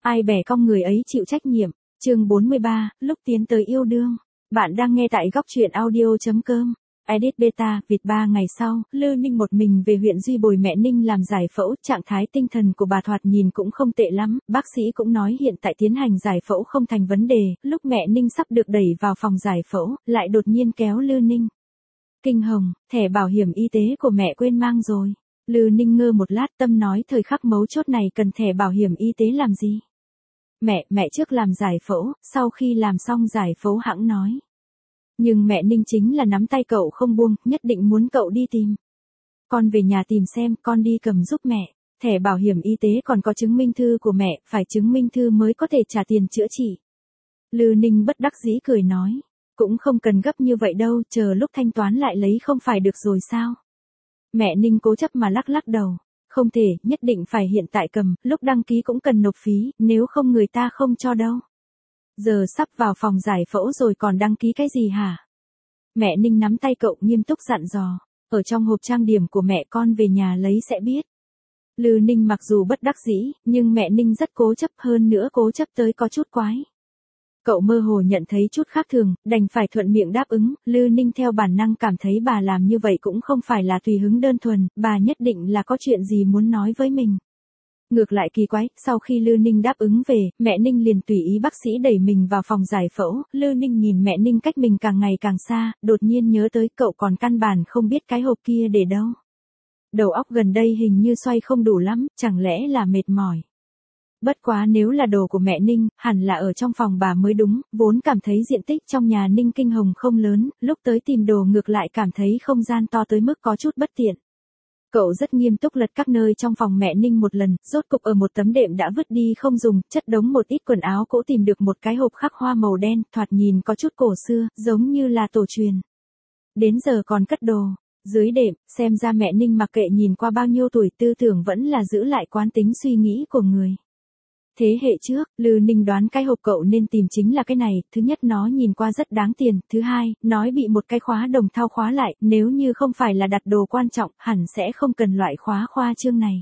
Ai bẻ cong người ấy chịu trách nhiệm. Chương 43, lúc tiến tới yêu đương. Bạn đang nghe tại góc truyện audio.com. Edit beta, Việt 3 ngày sau, Lư Ninh một mình về huyện Duy Bồi mẹ Ninh làm giải phẫu, trạng thái tinh thần của bà thoạt nhìn cũng không tệ lắm, bác sĩ cũng nói hiện tại tiến hành giải phẫu không thành vấn đề, lúc mẹ Ninh sắp được đẩy vào phòng giải phẫu, lại đột nhiên kéo Lư Ninh. Kinh hồng, thẻ bảo hiểm y tế của mẹ quên mang rồi. Lư Ninh ngơ một lát tâm nói thời khắc mấu chốt này cần thẻ bảo hiểm y tế làm gì? Mẹ trước làm giải phẫu, sau khi làm xong giải phẫu hẵng nói. Nhưng mẹ Ninh chính là nắm tay cậu không buông, nhất định muốn cậu đi tìm. Con về nhà tìm xem, con đi cầm giúp mẹ. Thẻ bảo hiểm y tế còn có chứng minh thư của mẹ, phải chứng minh thư mới có thể trả tiền chữa trị. Lư Ninh bất đắc dĩ cười nói. Cũng không cần gấp như vậy đâu, chờ lúc thanh toán lại lấy không phải được rồi sao? Mẹ Ninh cố chấp mà lắc lắc đầu. Không thể, nhất định phải hiện tại cầm, lúc đăng ký cũng cần nộp phí, nếu không người ta không cho đâu. Giờ sắp vào phòng giải phẫu rồi còn đăng ký cái gì hả? Mẹ Ninh nắm tay cậu nghiêm túc dặn dò. Ở trong hộp trang điểm của mẹ con về nhà lấy sẽ biết. Lư Ninh mặc dù bất đắc dĩ, nhưng mẹ Ninh rất cố chấp hơn nữa cố chấp tới có chút quái. Cậu mơ hồ nhận thấy chút khác thường, đành phải thuận miệng đáp ứng, Lư Ninh theo bản năng cảm thấy bà làm như vậy cũng không phải là tùy hứng đơn thuần, bà nhất định là có chuyện gì muốn nói với mình. Ngược lại kỳ quái, sau khi Lư Ninh đáp ứng về, mẹ Ninh liền tùy ý bác sĩ đẩy mình vào phòng giải phẫu, Lư Ninh nhìn mẹ Ninh cách mình càng ngày càng xa, đột nhiên nhớ tới cậu còn căn bản không biết cái hộp kia để đâu. Đầu óc gần đây hình như xoay không đủ lắm, chẳng lẽ là mệt mỏi. Bất quá nếu là đồ của mẹ Ninh, hẳn là ở trong phòng bà mới đúng, vốn cảm thấy diện tích trong nhà Ninh Kinh Hồng không lớn, lúc tới tìm đồ ngược lại cảm thấy không gian to tới mức có chút bất tiện. Cậu rất nghiêm túc lật các nơi trong phòng mẹ Ninh một lần, rốt cục ở một tấm đệm đã vứt đi không dùng, chất đống một ít quần áo cũ tìm được một cái hộp khắc hoa màu đen, thoạt nhìn có chút cổ xưa, giống như là tổ truyền. Đến giờ còn cất đồ. Dưới đệm, xem ra mẹ Ninh mặc kệ nhìn qua bao nhiêu tuổi tư tưởng vẫn là giữ lại quán tính suy nghĩ của người. Thế hệ trước, Lư Ninh đoán cái hộp cậu nên tìm chính là cái này, thứ nhất nó nhìn qua rất đáng tiền, thứ hai, nói bị một cái khóa đồng thau khóa lại, nếu như không phải là đặt đồ quan trọng, hẳn sẽ không cần loại khóa khoa trương này.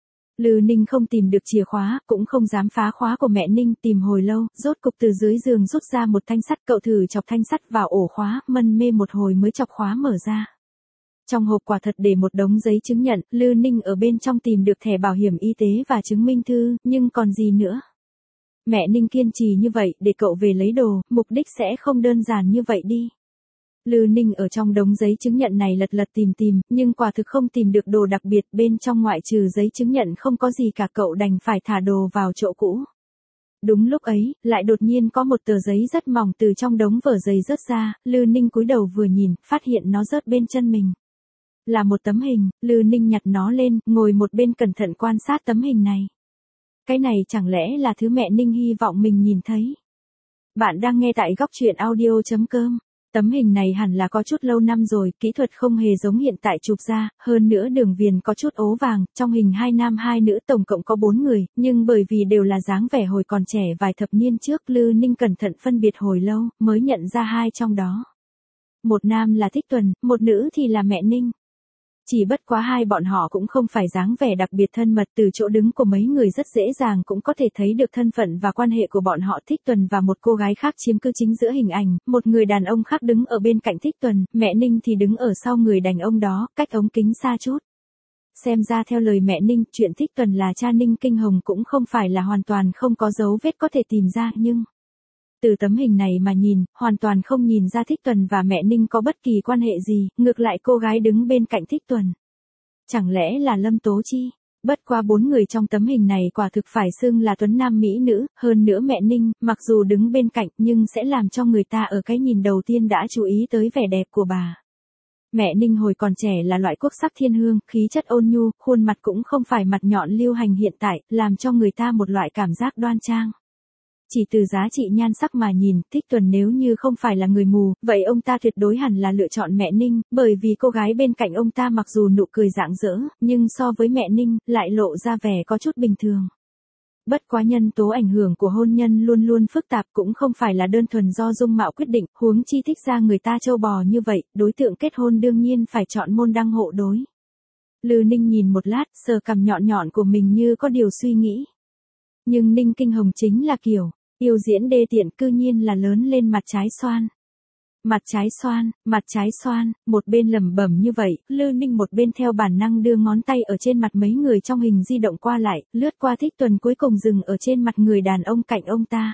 Lư Ninh không tìm được chìa khóa, cũng không dám phá khóa của mẹ Ninh, tìm hồi lâu, rốt cục từ dưới giường rút ra một thanh sắt, cậu thử chọc thanh sắt vào ổ khóa, mân mê một hồi mới chọc khóa mở ra. Trong hộp quả thật để một đống giấy chứng nhận, Lư Ninh ở bên trong tìm được thẻ bảo hiểm y tế và chứng minh thư, nhưng còn gì nữa? Mẹ Ninh kiên trì như vậy để cậu về lấy đồ, mục đích sẽ không đơn giản như vậy đi. Lư Ninh ở trong đống giấy chứng nhận này lật lật tìm, nhưng quả thực không tìm được đồ đặc biệt, bên trong ngoại trừ giấy chứng nhận không có gì cả, cậu đành phải thả đồ vào chỗ cũ. Đúng lúc ấy, lại đột nhiên có một tờ giấy rất mỏng từ trong đống vở giấy rớt ra, Lư Ninh cúi đầu vừa nhìn, phát hiện nó rớt bên chân mình. Là một tấm hình, Lư Ninh nhặt nó lên, ngồi một bên cẩn thận quan sát tấm hình này. Cái này chẳng lẽ là thứ mẹ Ninh hy vọng mình nhìn thấy? Bạn đang nghe tại góc truyện audio.com. Tấm hình này hẳn là có chút lâu năm rồi, kỹ thuật không hề giống hiện tại chụp ra, hơn nữa đường viền có chút ố vàng, trong hình hai nam hai nữ tổng cộng có 4 người, nhưng bởi vì đều là dáng vẻ hồi còn trẻ vài thập niên trước, Lư Ninh cẩn thận phân biệt hồi lâu, mới nhận ra hai trong đó. Một nam là Thích Tuần, một nữ thì là mẹ Ninh. Chỉ bất quá hai bọn họ cũng không phải dáng vẻ đặc biệt thân mật, từ chỗ đứng của mấy người rất dễ dàng cũng có thể thấy được thân phận và quan hệ của bọn họ. Thích Tuần và một cô gái khác chiếm cứ chính giữa hình ảnh, một người đàn ông khác đứng ở bên cạnh Thích Tuần, mẹ Ninh thì đứng ở sau người đàn ông đó, cách ống kính xa chút. Xem ra theo lời mẹ Ninh, chuyện Thích Tuần là cha Ninh Kinh Hồng cũng không phải là hoàn toàn không có dấu vết có thể tìm ra, nhưng... Từ tấm hình này mà nhìn, hoàn toàn không nhìn ra Thích Tuần và mẹ Ninh có bất kỳ quan hệ gì, ngược lại cô gái đứng bên cạnh Thích Tuần. Chẳng lẽ là Lâm Tố Chi? Bất qua 4 người trong tấm hình này quả thực phải xưng là tuấn nam mỹ nữ, hơn nữa mẹ Ninh, mặc dù đứng bên cạnh nhưng sẽ làm cho người ta ở cái nhìn đầu tiên đã chú ý tới vẻ đẹp của bà. Mẹ Ninh hồi còn trẻ là loại quốc sắc thiên hương, khí chất ôn nhu, khuôn mặt cũng không phải mặt nhọn lưu hành hiện tại, làm cho người ta một loại cảm giác đoan trang. Chỉ từ giá trị nhan sắc mà nhìn, Thích Tuần nếu như không phải là người mù, vậy ông ta tuyệt đối hẳn là lựa chọn mẹ Ninh, bởi vì cô gái bên cạnh ông ta mặc dù nụ cười rạng rỡ, nhưng so với mẹ Ninh, lại lộ ra vẻ có chút bình thường. Bất quá nhân tố ảnh hưởng của hôn nhân luôn luôn phức tạp, cũng không phải là đơn thuần do dung mạo quyết định, huống chi thích ra người ta trâu bò như vậy, đối tượng kết hôn đương nhiên phải chọn môn đăng hộ đối. Lư Ninh nhìn một lát, sờ cằm nhọn nhọn của mình như có điều suy nghĩ. Nhưng Ninh Kinh Hồng chính là kiểu, yêu diễn đê tiện cư nhiên là lớn lên mặt trái xoan. Mặt trái xoan, một bên lẩm bẩm như vậy, Lư Ninh một bên theo bản năng đưa ngón tay ở trên mặt mấy người trong hình di động qua lại, lướt qua Thích Tuần cuối cùng dừng ở trên mặt người đàn ông cạnh ông ta.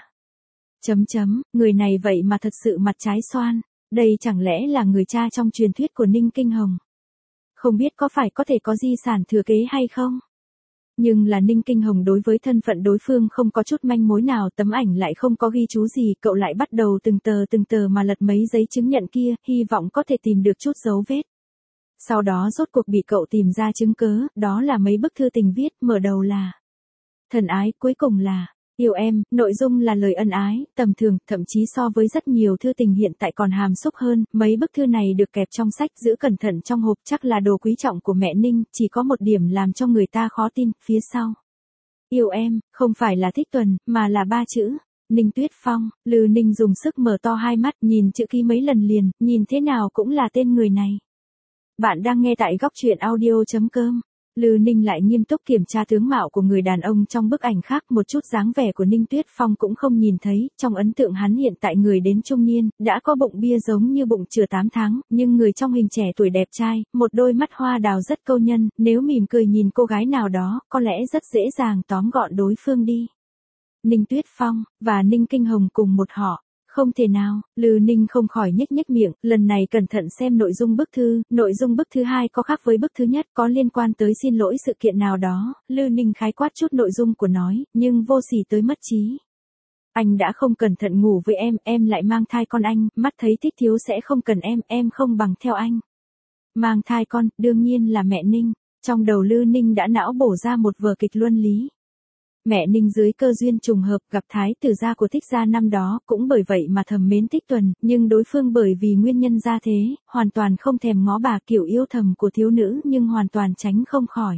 Người này vậy mà thật sự mặt trái xoan, đây chẳng lẽ là người cha trong truyền thuyết của Ninh Kinh Hồng? Không biết có phải có thể có di sản thừa kế hay không? Nhưng là Ninh Kinh Hồng đối với thân phận đối phương không có chút manh mối nào, tấm ảnh lại không có ghi chú gì, cậu lại bắt đầu từng tờ mà lật mấy giấy chứng nhận kia, hy vọng có thể tìm được chút dấu vết. Sau đó rốt cuộc bị cậu tìm ra chứng cớ, đó là mấy bức thư tình viết, mở đầu là thân ái, cuối cùng là yêu em, nội dung là lời ân ái, tầm thường, thậm chí so với rất nhiều thư tình hiện tại còn hàm xúc hơn, mấy bức thư này được kẹp trong sách, giữ cẩn thận trong hộp, chắc là đồ quý trọng của mẹ Ninh, chỉ có một điểm làm cho người ta khó tin, phía sau. Yêu em, không phải là Thích Tuần, mà là 3 chữ, Ninh Tuyết Phong. Lư Ninh dùng sức mở to hai mắt, nhìn chữ ký mấy lần liền, nhìn thế nào cũng là tên người này. Bạn đang nghe tại góc truyện audio.com. Lư Ninh lại nghiêm túc kiểm tra tướng mạo của người đàn ông trong bức ảnh khác, một chút dáng vẻ của Ninh Tuyết Phong cũng không nhìn thấy, trong ấn tượng hắn hiện tại người đến trung niên, đã có bụng bia giống như bụng chừa 8 tháng, nhưng người trong hình trẻ tuổi đẹp trai, một đôi mắt hoa đào rất câu nhân, nếu mỉm cười nhìn cô gái nào đó, có lẽ rất dễ dàng tóm gọn đối phương đi. Ninh Tuyết Phong, và Ninh Kinh Hồng cùng một họ. Không thể nào, Lư Ninh không khỏi nhếch miệng, lần này cẩn thận xem nội dung bức thư 2 có khác với bức thứ nhất, có liên quan tới xin lỗi sự kiện nào đó, Lư Ninh khái quát chút nội dung của nói, nhưng vô sỉ tới mất trí. Anh đã không cẩn thận ngủ với em lại mang thai con anh, mắt thấy Thích Thiếu sẽ không cần em không bằng theo anh. Mang thai con, đương nhiên là mẹ Ninh, trong đầu Lư Ninh đã não bổ ra một vở kịch luân lý. Mẹ Ninh dưới cơ duyên trùng hợp gặp thái tử gia của Thích gia năm đó, cũng bởi vậy mà thầm mến Thích Tuần, nhưng đối phương bởi vì nguyên nhân gia thế, hoàn toàn không thèm ngó bà, kiểu yêu thầm của thiếu nữ nhưng hoàn toàn tránh không khỏi.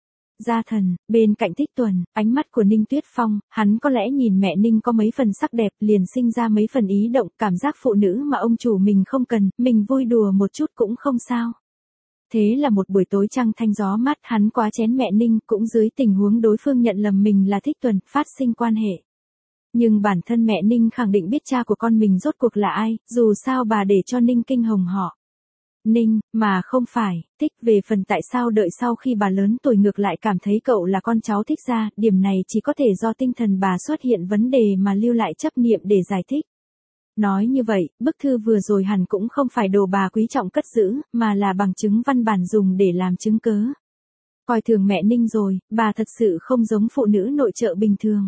Gia thần, bên cạnh Thích Tuần, ánh mắt của Ninh Tuyết Phong, hắn có lẽ nhìn mẹ Ninh có mấy phần sắc đẹp, liền sinh ra mấy phần ý động, cảm giác phụ nữ mà ông chủ mình không cần, mình vui đùa một chút cũng không sao. Thế là một buổi tối trăng thanh gió mát, hắn quá chén mẹ Ninh, cũng dưới tình huống đối phương nhận lầm mình là Thích Tuần, phát sinh quan hệ. Nhưng bản thân mẹ Ninh khẳng định biết cha của con mình rốt cuộc là ai, dù sao bà để cho Ninh Kinh Hồng họ Ninh, mà không phải Thích. Về phần tại sao đợi sau khi bà lớn tuổi ngược lại cảm thấy cậu là con cháu Thích gia, điểm này chỉ có thể do tinh thần bà xuất hiện vấn đề mà lưu lại chấp niệm để giải thích. Nói như vậy, bức thư vừa rồi hẳn cũng không phải đồ bà quý trọng cất giữ, mà là bằng chứng văn bản dùng để làm chứng cớ. Coi thường mẹ Ninh rồi, bà thật sự không giống phụ nữ nội trợ bình thường.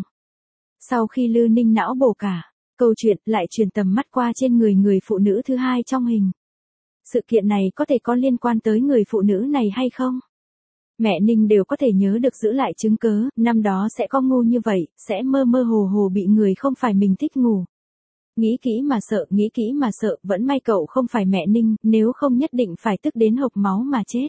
Sau khi Lư Ninh não bổ cả câu chuyện, lại truyền tầm mắt qua trên người phụ nữ thứ hai trong hình. Sự kiện này có thể có liên quan tới người phụ nữ này hay không? Mẹ Ninh đều có thể nhớ được giữ lại chứng cớ, năm đó sẽ có ngu như vậy, sẽ mơ mơ hồ bị người không phải mình thích ngủ. Nghĩ kỹ mà sợ, vẫn may cậu không phải mẹ Ninh, nếu không nhất định phải tức đến hộc máu mà chết.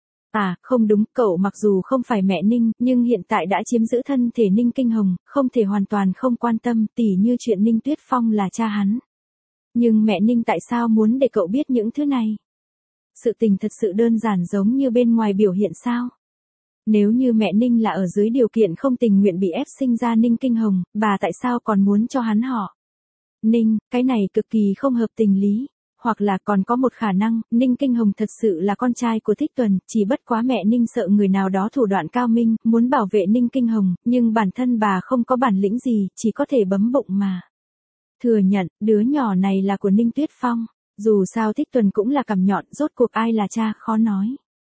À, không đúng, cậu mặc dù không phải mẹ Ninh, nhưng hiện tại đã chiếm giữ thân thể Ninh Kinh Hồng, không thể hoàn toàn không quan tâm, tỉ như chuyện Ninh Tuyết Phong là cha hắn. Nhưng mẹ Ninh tại sao muốn để cậu biết những thứ này? Sự tình thật sự đơn giản giống như bên ngoài biểu hiện sao? Nếu như mẹ Ninh là ở dưới điều kiện không tình nguyện bị ép sinh ra Ninh Kinh Hồng, bà tại sao còn muốn cho hắn họ Ninh, cái này cực kỳ không hợp tình lý. Hoặc là còn có một khả năng, Ninh Kinh Hồng thật sự là con trai của Thích Tuần, chỉ bất quá mẹ Ninh sợ người nào đó thủ đoạn cao minh, muốn bảo vệ Ninh Kinh Hồng, nhưng bản thân bà không có bản lĩnh gì, chỉ có thể bấm bụng mà thừa nhận, đứa nhỏ này là của Ninh Tuyết Phong. Dù sao Thích Tuần cũng là cằm nhọn, rốt cuộc ai là cha, khó nói.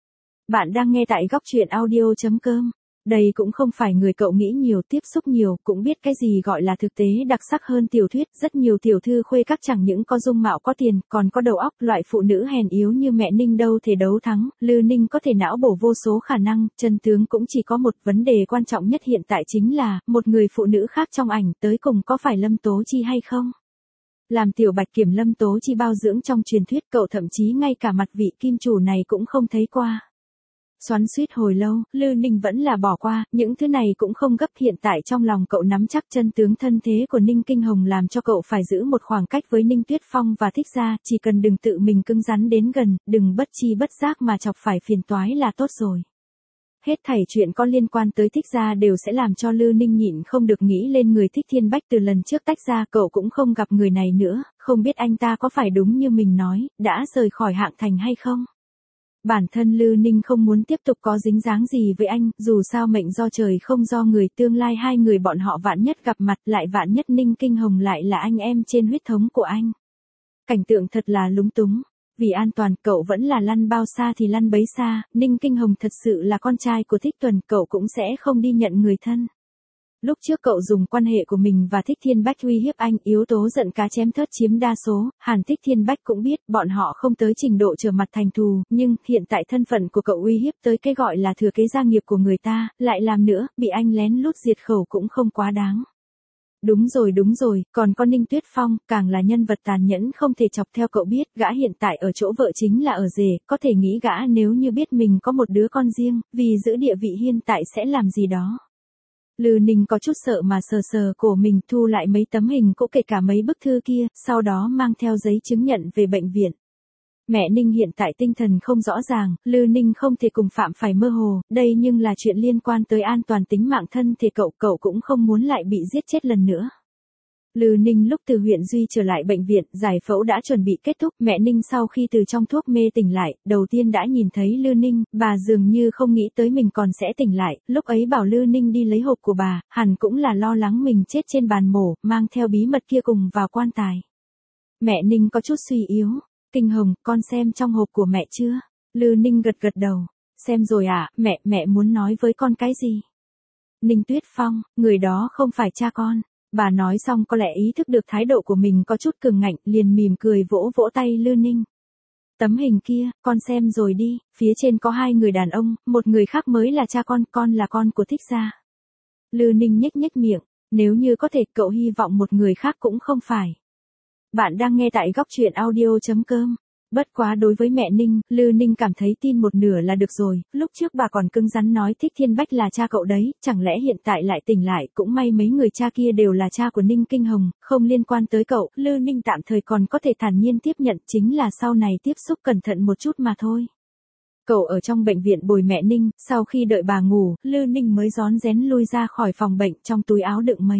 Bạn đang nghe tại góc truyện audio.com. Đây cũng không phải người cậu nghĩ nhiều, tiếp xúc nhiều, cũng biết cái gì gọi là thực tế đặc sắc hơn tiểu thuyết. Rất nhiều tiểu thư khuê các chẳng những có dung mạo có tiền, còn có đầu óc, loại phụ nữ hèn yếu như mẹ Ninh đâu thể đấu thắng. Lư Ninh có thể não bổ vô số khả năng, chân tướng cũng chỉ có một. Vấn đề quan trọng nhất hiện tại chính là, một người phụ nữ khác trong ảnh tới cùng có phải Lâm Tố Chi hay không? Làm tiểu bạch kiểm Lâm Tố Chi bao dưỡng trong truyền thuyết, cậu thậm chí ngay cả mặt vị kim chủ này cũng không thấy qua. Xoắn xuýt hồi lâu, Lư Ninh vẫn là bỏ qua, những thứ này cũng không gấp, hiện tại trong lòng cậu nắm chắc chân tướng thân thế của Ninh Kinh Hồng làm cho cậu phải giữ một khoảng cách với Ninh Tuyết Phong và Thích gia, chỉ cần đừng tự mình cứng rắn đến gần, đừng bất chi bất giác mà chọc phải phiền toái là tốt rồi. Hết thảy chuyện có liên quan tới Thích Gia đều sẽ làm cho Lư Ninh nhịn không được nghĩ lên người Thích Thiên Bách từ lần trước tách ra, cậu cũng không gặp người này nữa, không biết anh ta có phải đúng như mình nói, đã rời khỏi Hạng Thành hay không. Bản thân Lư Ninh không muốn tiếp tục có dính dáng gì với anh, dù sao mệnh do trời không do người, tương lai hai người bọn họ vạn nhất gặp mặt, lại vạn nhất Ninh Kinh Hồng lại là anh em trên huyết thống của anh. Cảnh tượng thật là lúng túng. Vì an toàn cậu vẫn là lăn bao xa thì lăn bấy xa, Ninh Kinh Hồng thật sự là con trai của Thích Tuần, cậu cũng sẽ không đi nhận người thân. Lúc trước cậu dùng quan hệ của mình và Thích Thiên Bách uy hiếp anh, yếu tố giận cá chém thớt chiếm đa số, hẳn Thích Thiên Bách cũng biết bọn họ không tới trình độ trở mặt thành thù, nhưng hiện tại thân phận của cậu uy hiếp tới cái gọi là thừa kế gia nghiệp của người ta, lại làm nữa, bị anh lén lút diệt khẩu cũng không quá đáng. Đúng rồi, còn con Ninh Tuyết Phong, càng là nhân vật tàn nhẫn không thể chọc theo cậu biết, gã hiện tại ở chỗ vợ chính là ở rể, có thể nghĩ gã nếu như biết mình có một đứa con riêng, vì giữ địa vị hiện tại sẽ làm gì đó. Lư Ninh có chút sợ mà sờ sờ cổ mình, thu lại mấy tấm hình cũ kể cả mấy bức thư kia, sau đó mang theo giấy chứng nhận về bệnh viện. Mẹ Ninh hiện tại tinh thần không rõ ràng, Lư Ninh không thể cùng phạm phải mơ hồ, đây nhưng là chuyện liên quan tới an toàn tính mạng thân thể cậu cũng không muốn lại bị giết chết lần nữa. Lư Ninh lúc từ huyện Duy trở lại bệnh viện, giải phẫu đã chuẩn bị kết thúc, mẹ Ninh sau khi từ trong thuốc mê tỉnh lại, đầu tiên đã nhìn thấy Lư Ninh, bà dường như không nghĩ tới mình còn sẽ tỉnh lại, lúc ấy bảo Lư Ninh đi lấy hộp của bà, hẳn cũng là lo lắng mình chết trên bàn mổ, mang theo bí mật kia cùng vào quan tài. Mẹ Ninh có chút suy yếu. Kinh Hồng, con xem trong hộp của mẹ chưa? Lư Ninh gật đầu. Xem rồi ạ, mẹ muốn nói với con cái gì? Ninh Tuyết Phong, người đó không phải cha con. Bà nói xong có lẽ ý thức được thái độ của mình có chút cường ngạnh, liền mỉm cười vỗ vỗ tay Lư Ninh. Tấm hình kia, con xem rồi đi, phía trên có hai người đàn ông, một người khác mới là cha con là con của Thích Gia. Lư Ninh nhếch miệng, nếu như có thể cậu hy vọng một người khác cũng không phải. Bạn đang nghe tại góc truyện audio.com. Bất quá đối với mẹ Ninh, Lư Ninh cảm thấy tin một nửa là được rồi, lúc trước bà còn cứng rắn nói Thích Thiên Bách là cha cậu đấy, chẳng lẽ hiện tại lại tỉnh lại, cũng may mấy người cha kia đều là cha của Ninh Kinh Hồng, không liên quan tới cậu, Lư Ninh tạm thời còn có thể thản nhiên tiếp nhận, chính là sau này tiếp xúc cẩn thận một chút mà thôi. Cậu ở trong bệnh viện bồi mẹ Ninh, sau khi đợi bà ngủ, Lư Ninh mới rón rén lui ra khỏi phòng bệnh, trong túi áo đựng mấy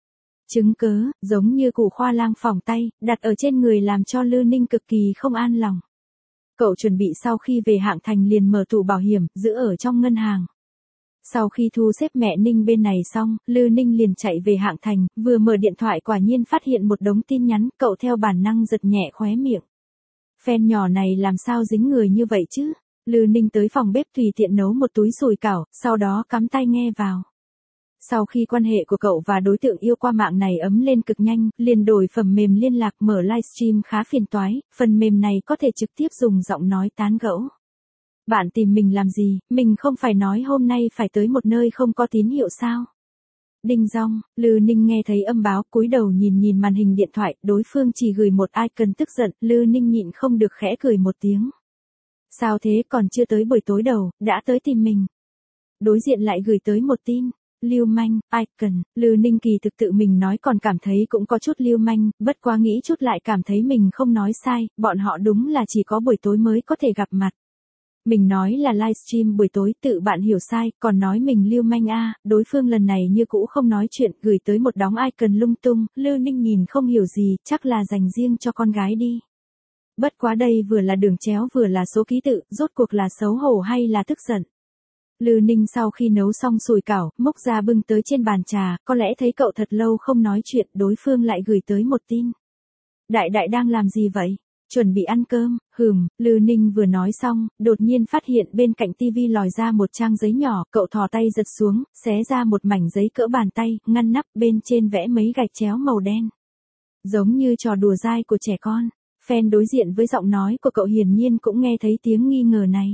chứng cớ, giống như củ khoa lang phỏng tay, đặt ở trên người làm cho Lư Ninh cực kỳ không an lòng. Cậu chuẩn bị sau khi về Hạng Thành liền mở tủ bảo hiểm, giữ ở trong ngân hàng. Sau khi thu xếp mẹ Ninh bên này xong, Lư Ninh liền chạy về Hạng Thành, vừa mở điện thoại quả nhiên phát hiện một đống tin nhắn, cậu theo bản năng giật nhẹ khóe miệng. Phen nhỏ này làm sao dính người như vậy chứ? Lư Ninh tới phòng bếp tùy tiện nấu một túi sùi cảo, sau đó cắm tai nghe vào. Sau khi quan hệ của cậu và đối tượng yêu qua mạng này ấm lên cực nhanh, liền đổi phẩm mềm liên lạc, mở livestream khá phiền toái, phần mềm này có thể trực tiếp dùng giọng nói tán gẫu. Bạn tìm mình làm gì, mình không phải nói hôm nay phải tới một nơi không có tín hiệu sao? Đinh dong, Lư Ninh nghe thấy âm báo, cúi đầu nhìn màn hình điện thoại, đối phương chỉ gửi một icon tức giận, Lư Ninh nhịn không được khẽ cười một tiếng. Sao thế, còn chưa tới buổi tối đầu, đã tới tìm mình. Đối diện lại gửi tới một tin. Lưu manh, icon, Lư Ninh kỳ thực tự mình nói còn cảm thấy cũng có chút lưu manh, bất quá nghĩ chút lại cảm thấy mình không nói sai, bọn họ đúng là chỉ có buổi tối mới có thể gặp mặt. Mình nói là livestream buổi tối, tự bạn hiểu sai, còn nói mình lưu manh đối phương lần này như cũ không nói chuyện, gửi tới một đống icon lung tung, Lư Ninh nhìn không hiểu gì, chắc là dành riêng cho con gái đi. Bất quá đây vừa là đường chéo vừa là số ký tự, rốt cuộc là xấu hổ hay là tức giận. Lư Ninh sau khi nấu xong sùi cảo, múc ra bưng tới trên bàn trà, có lẽ thấy cậu thật lâu không nói chuyện, đối phương lại gửi tới một tin. Đại đang làm gì vậy? Chuẩn bị ăn cơm, Lư Ninh vừa nói xong, đột nhiên phát hiện bên cạnh tivi lòi ra một trang giấy nhỏ, cậu thò tay giật xuống, xé ra một mảnh giấy cỡ bàn tay, ngăn nắp, bên trên vẽ mấy gạch chéo màu đen. Giống như trò đùa dai của trẻ con. Fan đối diện với giọng nói của cậu hiển nhiên cũng nghe thấy tiếng nghi ngờ này.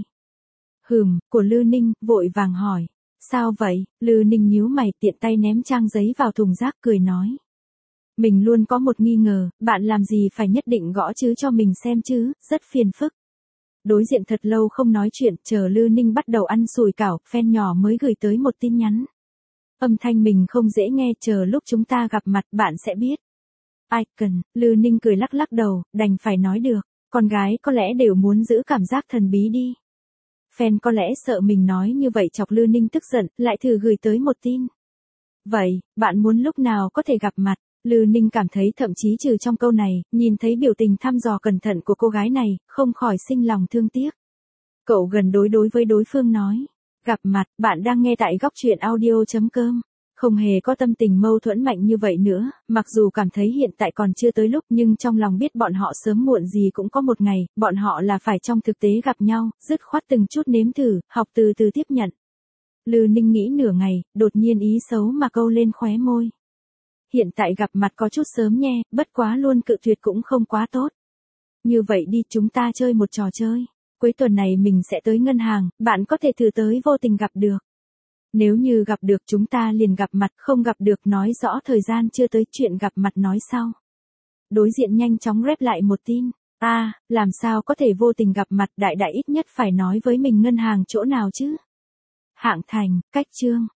Của Lư Ninh, vội vàng hỏi. Sao vậy? Lư Ninh nhíu mày, tiện tay ném trang giấy vào thùng rác, cười nói. Mình luôn có một nghi ngờ, bạn làm gì phải nhất định gõ chứ cho mình xem chứ, rất phiền phức. Đối diện thật lâu không nói chuyện, chờ Lư Ninh bắt đầu ăn sùi cảo, fan nhỏ mới gửi tới một tin nhắn. Âm thanh mình không dễ nghe, chờ lúc chúng ta gặp mặt bạn sẽ biết. Icon, Lư Ninh cười lắc đầu, đành phải nói được, con gái có lẽ đều muốn giữ cảm giác thần bí đi. fan có lẽ sợ mình nói như vậy chọc Lư Ninh tức giận, lại thử gửi tới một tin. Vậy, bạn muốn lúc nào có thể gặp mặt? Lư Ninh cảm thấy thậm chí trừ trong câu này, nhìn thấy biểu tình thăm dò cẩn thận của cô gái này, không khỏi sinh lòng thương tiếc. Cậu gần đối với đối phương nói. Gặp mặt, bạn đang nghe tại góc truyện audio.com. Không hề có tâm tình mâu thuẫn mạnh như vậy nữa, mặc dù cảm thấy hiện tại còn chưa tới lúc nhưng trong lòng biết bọn họ sớm muộn gì cũng có một ngày, bọn họ là phải trong thực tế gặp nhau, dứt khoát từng chút nếm thử, học từ từ tiếp nhận. Lư Ninh nghĩ nửa ngày, đột nhiên ý xấu mà câu lên khóe môi. Hiện tại gặp mặt có chút sớm nhé, bất quá luôn cự tuyệt cũng không quá tốt. Như vậy đi chúng ta chơi một trò chơi. Cuối tuần này mình sẽ tới ngân hàng, bạn có thể thử tới vô tình gặp được. Nếu như gặp được chúng ta liền gặp mặt, không gặp được nói rõ thời gian chưa tới, chuyện gặp mặt nói sau. Đối diện nhanh chóng rep lại một tin. Làm sao có thể vô tình gặp mặt, đại đại ít nhất phải nói với mình ngân hàng chỗ nào chứ. Hạng Thành, cách chương.